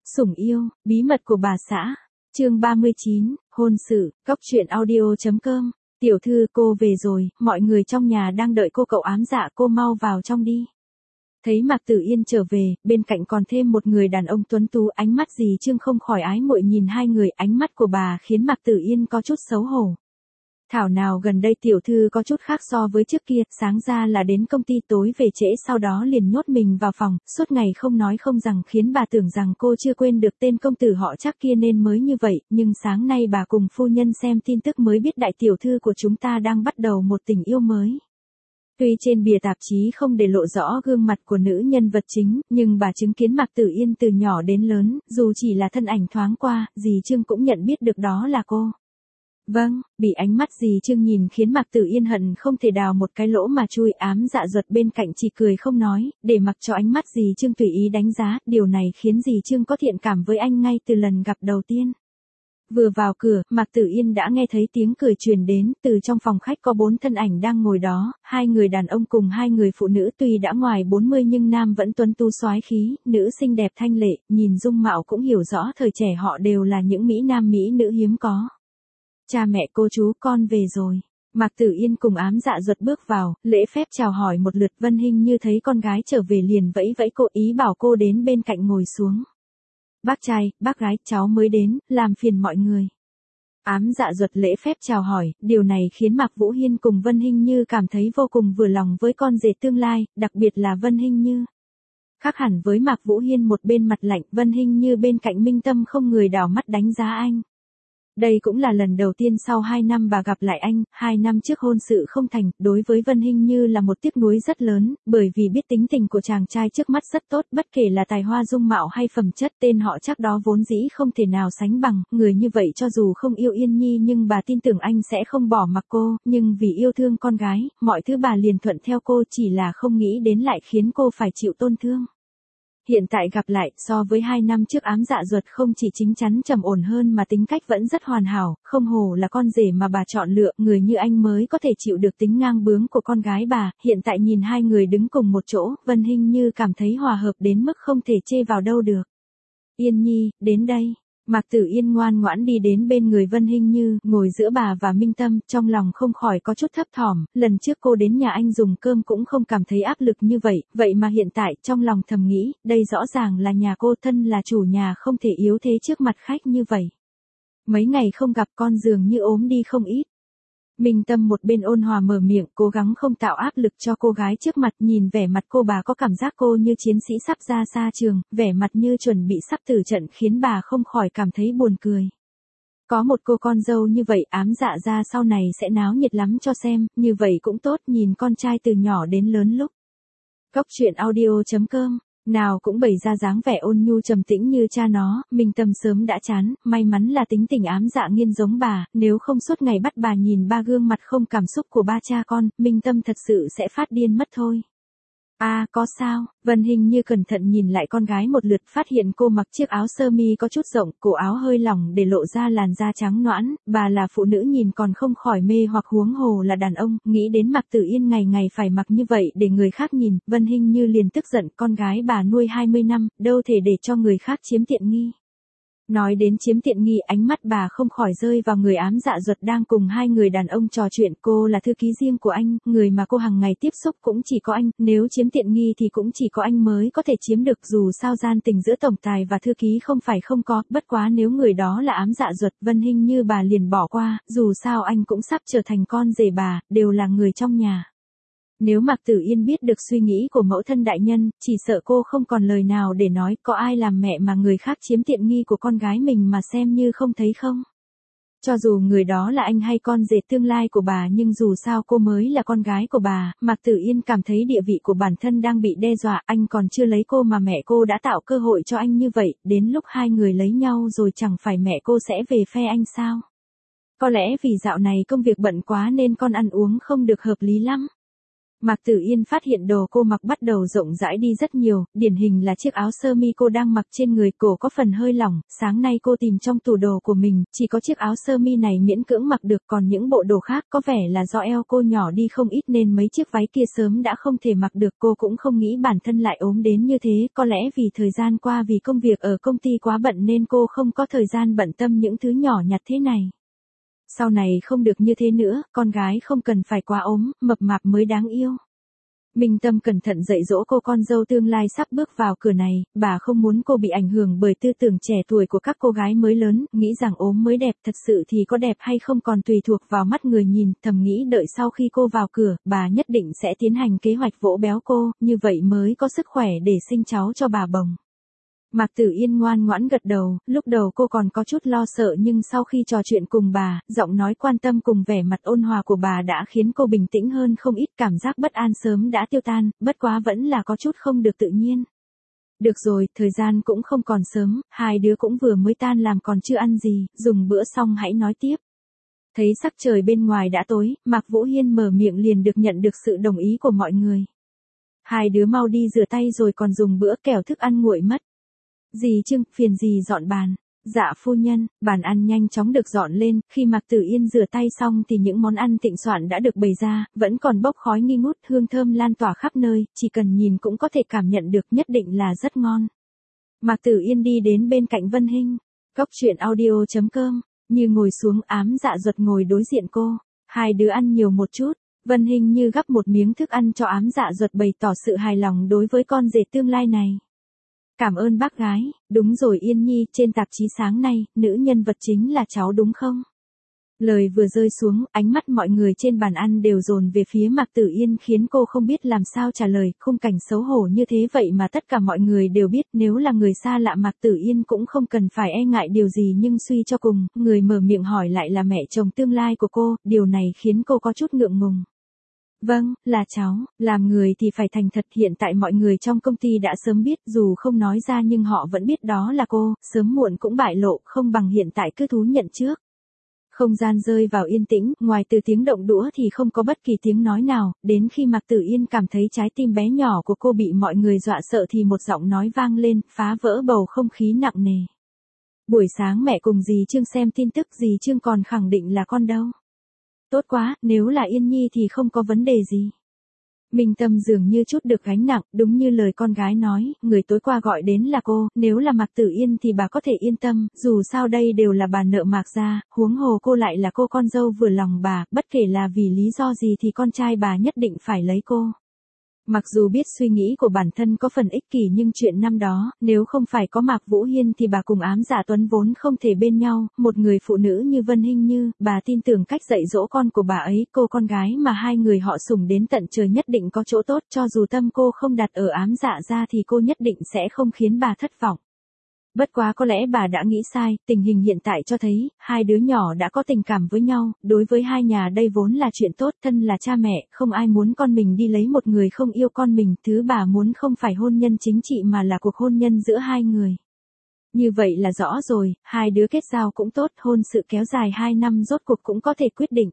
Sủng yêu, bí mật của bà xã. Chương 39, hôn sự, góc truyện audio.com. Tiểu thư, cô về rồi, mọi người trong nhà đang đợi cô, cậu ám dạ cô mau vào trong đi. Thấy Mạc Tử Yên trở về, bên cạnh còn thêm một người đàn ông tuấn tú, ánh mắt dì Trương không khỏi ái muội nhìn hai người, ánh mắt của bà khiến Mạc Tử Yên có chút xấu hổ. Thảo nào gần đây tiểu thư có chút khác so với trước kia, sáng ra là đến công ty, tối về trễ, sau đó liền nhốt mình vào phòng, suốt ngày không nói không rằng, khiến bà tưởng rằng cô chưa quên được tên công tử họ Trác kia nên mới như vậy, nhưng sáng nay bà cùng phu nhân xem tin tức mới biết đại tiểu thư của chúng ta đang bắt đầu một tình yêu mới. Tuy trên bìa tạp chí không để lộ rõ gương mặt của nữ nhân vật chính, nhưng bà chứng kiến Mạc Tử Yên từ nhỏ đến lớn, dù chỉ là thân ảnh thoáng qua, dì Trương cũng nhận biết được đó là cô. Vâng, bị ánh mắt dì Trương nhìn khiến Mạc Tử Yên hận không thể đào một cái lỗ mà chui, ám dạ duật bên cạnh chỉ cười không nói, để mặc cho ánh mắt dì Trương tùy ý đánh giá, điều này khiến dì Trương có thiện cảm với anh ngay từ lần gặp đầu tiên. Vừa vào cửa, Mạc Tử Yên đã nghe thấy tiếng cười truyền đến, từ trong phòng khách có 4 thân ảnh đang ngồi đó, 2 người đàn ông cùng 2 người phụ nữ, tuy đã ngoài 40 nhưng nam vẫn tuấn tú soái khí, nữ xinh đẹp thanh lệ, nhìn dung mạo cũng hiểu rõ thời trẻ họ đều là những mỹ nam mỹ nữ hiếm có. Cha mẹ cô chú, con về rồi. Mạc Tử Yên cùng ám dạ duật bước vào, lễ phép chào hỏi một lượt. Vân Hinh Như thấy con gái trở về liền vẫy vẫy cô, ý bảo cô đến bên cạnh ngồi xuống. Bác trai, bác gái, cháu mới đến, làm phiền mọi người. Ám dạ duật lễ phép chào hỏi, điều này khiến Mạc Vũ Hiên cùng Vân Hinh Như cảm thấy vô cùng vừa lòng với con rể tương lai, đặc biệt là Vân Hinh Như. Khác hẳn với Mạc Vũ Hiên một bên mặt lạnh, Vân Hinh Như bên cạnh minh tâm không người đảo mắt đánh giá anh. Đây cũng là lần đầu tiên sau 2 năm bà gặp lại anh, 2 năm trước hôn sự không thành, đối với Vân Hinh Như là một tiếc nuối rất lớn, bởi vì biết tính tình của chàng trai trước mắt rất tốt, bất kể là tài hoa dung mạo hay phẩm chất, tên họ Trác đó vốn dĩ không thể nào sánh bằng, người như vậy cho dù không yêu Yên Nhi nhưng bà tin tưởng anh sẽ không bỏ mặc cô, nhưng vì yêu thương con gái, mọi thứ bà liền thuận theo cô, chỉ là không nghĩ đến lại khiến cô phải chịu tổn thương. Hiện tại gặp lại, so với 2 năm trước ám dạ duật không chỉ chính chắn trầm ổn hơn mà tính cách vẫn rất hoàn hảo, không hổ là con rể mà bà chọn lựa, người như anh mới có thể chịu được tính ngang bướng của con gái bà. Hiện tại nhìn hai người đứng cùng một chỗ, Vân Hinh Như cảm thấy hòa hợp đến mức không thể chê vào đâu được. Yên Nhi, đến đây. Mạc Tử Yên ngoan ngoãn đi đến bên người Vân Hinh Như, ngồi giữa bà và Minh Tâm, trong lòng không khỏi có chút thấp thỏm, lần trước cô đến nhà anh dùng cơm cũng không cảm thấy áp lực như vậy, vậy mà hiện tại, trong lòng thầm nghĩ, đây rõ ràng là nhà cô, thân là chủ nhà không thể yếu thế trước mặt khách như vậy. Mấy ngày không gặp con dường như ốm đi không ít. Minh Tâm một bên ôn hòa mở miệng, cố gắng không tạo áp lực cho cô gái trước mặt, nhìn vẻ mặt cô bà có cảm giác cô như chiến sĩ sắp ra xa trường, vẻ mặt như chuẩn bị sắp tử trận khiến bà không khỏi cảm thấy buồn cười. Có một cô con dâu như vậy, ám dạ ra sau này sẽ náo nhiệt lắm cho xem, như vậy cũng tốt, nhìn con trai từ nhỏ đến lớn lúc. Góc truyện audio.com. Nào cũng bày ra dáng vẻ ôn nhu trầm tĩnh như cha nó, Minh Tâm sớm đã chán, may mắn là tính tình ám dạ nghiên giống bà, nếu không suốt ngày bắt bà nhìn ba gương mặt không cảm xúc của ba cha con, Minh Tâm thật sự sẽ phát điên mất thôi. Có sao? Vân Hinh Như cẩn thận nhìn lại con gái một lượt, phát hiện cô mặc chiếc áo sơ mi có chút rộng, cổ áo hơi lỏng để lộ ra làn da trắng nõn, bà là phụ nữ nhìn còn không khỏi mê hoặc huống hồ là đàn ông, nghĩ đến Mạc Tử Yên ngày ngày phải mặc như vậy để người khác nhìn, Vân Hinh Như liền tức giận, con gái bà nuôi 20 năm, đâu thể để cho người khác chiếm tiện nghi. Nói đến chiếm tiện nghi, ánh mắt bà không khỏi rơi vào người ám dạ duật đang cùng 2 người đàn ông trò chuyện, cô là thư ký riêng của anh, người mà cô hàng ngày tiếp xúc cũng chỉ có anh, nếu chiếm tiện nghi thì cũng chỉ có anh mới có thể chiếm được, dù sao gian tình giữa tổng tài và thư ký không phải không có, bất quá nếu người đó là ám dạ duật, Vân Hinh Như bà liền bỏ qua, dù sao anh cũng sắp trở thành con rể bà, đều là người trong nhà. Nếu Mạc Tử Yên biết được suy nghĩ của mẫu thân đại nhân, chỉ sợ cô không còn lời nào để nói, có ai làm mẹ mà người khác chiếm tiện nghi của con gái mình mà xem như không thấy không? Cho dù người đó là anh hay con rể tương lai của bà nhưng dù sao cô mới là con gái của bà, Mạc Tử Yên cảm thấy địa vị của bản thân đang bị đe dọa, anh còn chưa lấy cô mà mẹ cô đã tạo cơ hội cho anh như vậy, đến lúc hai người lấy nhau rồi chẳng phải mẹ cô sẽ về phe anh sao? Có lẽ vì dạo này công việc bận quá nên con ăn uống không được hợp lý lắm. Mạc Tử Yên phát hiện đồ cô mặc bắt đầu rộng rãi đi rất nhiều, điển hình là chiếc áo sơ mi cô đang mặc trên người cổ có phần hơi lỏng, sáng nay cô tìm trong tủ đồ của mình, chỉ có chiếc áo sơ mi này miễn cưỡng mặc được, còn những bộ đồ khác có vẻ là do eo cô nhỏ đi không ít nên mấy chiếc váy kia sớm đã không thể mặc được. Cô cũng không nghĩ bản thân lại ốm đến như thế, có lẽ vì thời gian qua vì công việc ở công ty quá bận nên cô không có thời gian bận tâm những thứ nhỏ nhặt thế này. Sau này không được như thế nữa, con gái không cần phải quá ốm, mập mạp mới đáng yêu. Minh Tâm cẩn thận dạy dỗ cô con dâu tương lai sắp bước vào cửa này, bà không muốn cô bị ảnh hưởng bởi tư tưởng trẻ tuổi của các cô gái mới lớn, nghĩ rằng ốm mới đẹp, thật sự thì có đẹp hay không còn tùy thuộc vào mắt người nhìn, thầm nghĩ đợi sau khi cô vào cửa, bà nhất định sẽ tiến hành kế hoạch vỗ béo cô, như vậy mới có sức khỏe để sinh cháu cho bà bồng. Mạc Tử Yên ngoan ngoãn gật đầu, lúc đầu cô còn có chút lo sợ nhưng sau khi trò chuyện cùng bà, giọng nói quan tâm cùng vẻ mặt ôn hòa của bà đã khiến cô bình tĩnh hơn không ít, cảm giác bất an sớm đã tiêu tan, bất quá vẫn là có chút không được tự nhiên. Được rồi, thời gian cũng không còn sớm, hai đứa cũng vừa mới tan làm còn chưa ăn gì, dùng bữa xong hãy nói tiếp. Thấy sắc trời bên ngoài đã tối, Mạc Vũ Hiên mở miệng liền được nhận được sự đồng ý của mọi người. Hai đứa mau đi rửa tay rồi còn dùng bữa, kẻo thức ăn nguội mất. Dì Trương, phiền dì dọn bàn. Dạ phu nhân. Bàn ăn nhanh chóng được dọn lên, khi Mạc Tử Yên rửa tay xong thì những món ăn thịnh soạn đã được bày ra, vẫn còn bốc khói nghi ngút, hương thơm lan tỏa khắp nơi, chỉ cần nhìn cũng có thể cảm nhận được, nhất định là rất ngon. Mạc Tử Yên đi đến bên cạnh Vân Hinh. Cốc truyện audio.com, Như ngồi xuống, Ám Dạ Duật ngồi đối diện cô. Hai đứa ăn nhiều một chút. Vân Hinh Như gắp một miếng thức ăn cho Ám Dạ Duật bày tỏ sự hài lòng đối với con rể tương lai này. Cảm ơn bác gái, đúng rồi Yên Nhi, trên tạp chí sáng nay, nữ nhân vật chính là cháu đúng không? Lời vừa rơi xuống, ánh mắt mọi người trên bàn ăn đều dồn về phía Mạc Tử Yên khiến cô không biết làm sao trả lời, khung cảnh xấu hổ như thế vậy mà tất cả mọi người đều biết, nếu là người xa lạ Mạc Tử Yên cũng không cần phải e ngại điều gì, nhưng suy cho cùng, người mở miệng hỏi lại là mẹ chồng tương lai của cô, điều này khiến cô có chút ngượng ngùng. Vâng, là cháu, làm người thì phải thành thật, hiện tại mọi người trong công ty đã sớm biết, dù không nói ra nhưng họ vẫn biết đó là cô, sớm muộn cũng bại lộ, không bằng hiện tại cứ thú nhận trước. Không gian rơi vào yên tĩnh, ngoài từ tiếng động đũa thì không có bất kỳ tiếng nói nào, đến khi Mạc Tử Yên cảm thấy trái tim bé nhỏ của cô bị mọi người dọa sợ thì một giọng nói vang lên, phá vỡ bầu không khí nặng nề. Buổi sáng mẹ cùng dì Trương xem tin tức, dì Trương còn khẳng định là con đâu. Tốt quá, nếu là Yên Nhi thì không có vấn đề gì. Minh Tâm dường như chút được gánh nặng, đúng như lời con gái nói, người tối qua gọi đến là cô, nếu là Mạc Tử Yên thì bà có thể yên tâm, dù sao đây đều là bà nợ Mạc gia, huống hồ cô lại là cô con dâu vừa lòng bà, bất kể là vì lý do gì thì con trai bà nhất định phải lấy cô. Mặc dù biết suy nghĩ của bản thân có phần ích kỷ nhưng chuyện năm đó, nếu không phải có Mạc Vũ Hiên thì bà cùng Ám Dạ Tuấn vốn không thể bên nhau, một người phụ nữ như Vân Hinh Như, bà tin tưởng cách dạy dỗ con của bà ấy, cô con gái mà hai người họ sủng đến tận trời nhất định có chỗ tốt, cho dù tâm cô không đặt ở Ám Dạ ra thì cô nhất định sẽ không khiến bà thất vọng. Bất quá có lẽ bà đã nghĩ sai, tình hình hiện tại cho thấy, hai đứa nhỏ đã có tình cảm với nhau, đối với hai nhà đây vốn là chuyện tốt, thân là cha mẹ, không ai muốn con mình đi lấy một người không yêu con mình, thứ bà muốn không phải hôn nhân chính trị mà là cuộc hôn nhân giữa hai người. Như vậy là rõ rồi, hai đứa kết giao cũng tốt, hôn sự kéo dài 2 năm rốt cuộc cũng có thể quyết định.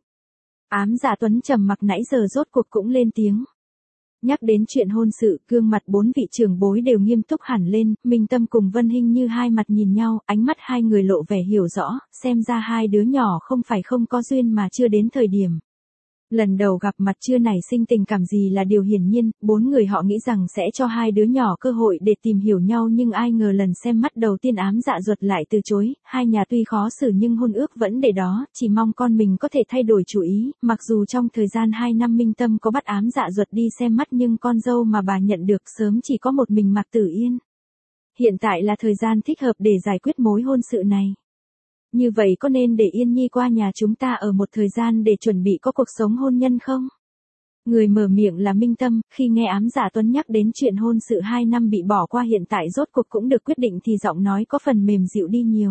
Ám Dạ Tuấn trầm mặc nãy giờ rốt cuộc cũng lên tiếng. Nhắc đến chuyện hôn sự, gương mặt 4 vị trưởng bối đều nghiêm túc hẳn lên, Minh Tâm cùng Vân Hinh Như hai mặt nhìn nhau, ánh mắt hai người lộ vẻ hiểu rõ, xem ra hai đứa nhỏ không phải không có duyên mà chưa đến thời điểm. Lần đầu gặp mặt chưa nảy sinh tình cảm gì là điều hiển nhiên, 4 người họ nghĩ rằng sẽ cho hai đứa nhỏ cơ hội để tìm hiểu nhau nhưng ai ngờ lần xem mắt đầu tiên Ám Dạ Duật lại từ chối, hai nhà tuy khó xử nhưng hôn ước vẫn để đó, chỉ mong con mình có thể thay đổi chủ ý, mặc dù trong thời gian 2 năm Minh Tâm có bắt Ám Dạ Duật đi xem mắt nhưng con dâu mà bà nhận được sớm chỉ có một mình Mạc Tử Yên. Hiện tại là thời gian thích hợp để giải quyết mối hôn sự này. Như vậy có nên để Yên Nhi qua nhà chúng ta ở một thời gian để chuẩn bị có cuộc sống hôn nhân không? Người mở miệng là Minh Tâm, khi nghe Ám Dạ Tuấn nhắc đến chuyện hôn sự 2 năm bị bỏ qua hiện tại rốt cuộc cũng được quyết định thì giọng nói có phần mềm dịu đi nhiều.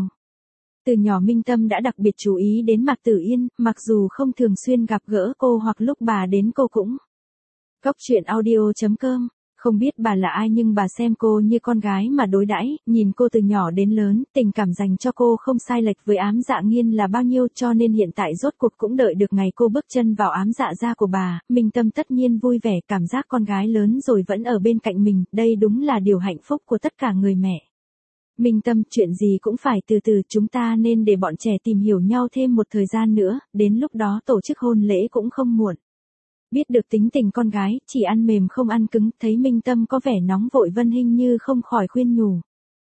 Từ nhỏ Minh Tâm đã đặc biệt chú ý đến Mạc Tử Yên, mặc dù không thường xuyên gặp gỡ cô hoặc lúc bà đến cô cũng. Cốc truyện audio.com Không biết bà là ai nhưng bà xem cô như con gái mà đối đãi, nhìn cô từ nhỏ đến lớn, tình cảm dành cho cô không sai lệch với Ám Dạ Nghiên là bao nhiêu, cho nên hiện tại rốt cuộc cũng đợi được ngày cô bước chân vào Ám Dạ gia của bà, Minh Tâm tất nhiên vui vẻ, cảm giác con gái lớn rồi vẫn ở bên cạnh mình, đây đúng là điều hạnh phúc của tất cả người mẹ. Minh Tâm, chuyện gì cũng phải từ từ, chúng ta nên để bọn trẻ tìm hiểu nhau thêm một thời gian nữa, đến lúc đó tổ chức hôn lễ cũng không muộn. Biết được tính tình con gái, chỉ ăn mềm không ăn cứng, thấy Minh Tâm có vẻ nóng vội, Vân Hinh Như không khỏi khuyên nhủ.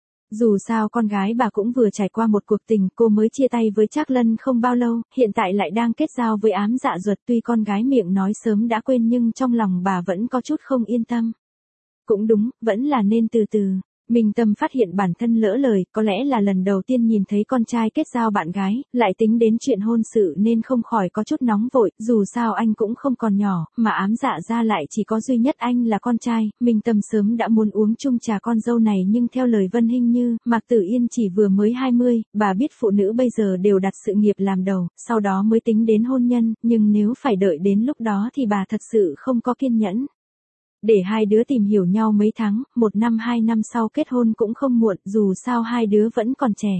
Dù sao con gái bà cũng vừa trải qua một cuộc tình, cô mới chia tay với Trác Lân không bao lâu, hiện tại lại đang kết giao với Ám Dạ Duật, tuy con gái miệng nói sớm đã quên nhưng trong lòng bà vẫn có chút không yên tâm. Cũng đúng, vẫn là nên từ từ. Minh Tâm phát hiện bản thân lỡ lời, có lẽ là lần đầu tiên nhìn thấy con trai kết giao bạn gái, lại tính đến chuyện hôn sự nên không khỏi có chút nóng vội, dù sao anh cũng không còn nhỏ, mà Ám Dạ gia lại chỉ có duy nhất anh là con trai, Minh Tâm sớm đã muốn uống chung trà con dâu này nhưng theo lời Vân Hinh Như, Mạc Tử Yên chỉ vừa mới 20, bà biết phụ nữ bây giờ đều đặt sự nghiệp làm đầu, sau đó mới tính đến hôn nhân, nhưng nếu phải đợi đến lúc đó thì bà thật sự không có kiên nhẫn. Để hai đứa tìm hiểu nhau mấy tháng, 1 năm 2 năm sau kết hôn cũng không muộn, dù sao hai đứa vẫn còn trẻ.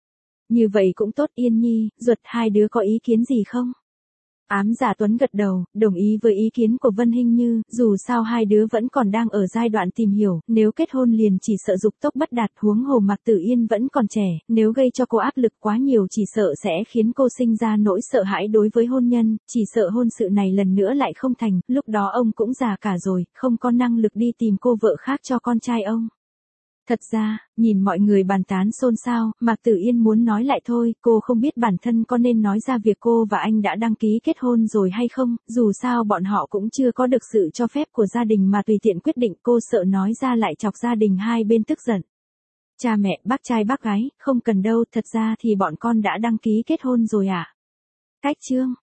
Như vậy cũng tốt. Yên Nhi, Duật, hai đứa có ý kiến gì không? Ám Dạ Tuấn gật đầu, đồng ý với ý kiến của Vân Hinh Như, dù sao hai đứa vẫn còn đang ở giai đoạn tìm hiểu, nếu kết hôn liền chỉ sợ dục tốc bất đạt, huống hồ Mạc Tử Yên vẫn còn trẻ, nếu gây cho cô áp lực quá nhiều chỉ sợ sẽ khiến cô sinh ra nỗi sợ hãi đối với hôn nhân, chỉ sợ hôn sự này lần nữa lại không thành, lúc đó ông cũng già cả rồi, không có năng lực đi tìm cô vợ khác cho con trai ông. Thật ra, nhìn mọi người bàn tán xôn xao, Mạc Tử Yên muốn nói lại thôi, cô không biết bản thân có nên nói ra việc cô và anh đã đăng ký kết hôn rồi hay không, dù sao bọn họ cũng chưa có được sự cho phép của gia đình mà tùy tiện quyết định, cô sợ nói ra lại chọc gia đình hai bên tức giận. Cha mẹ, bác trai bác gái, không cần đâu, thật ra thì bọn con đã đăng ký kết hôn rồi ạ. Cách chương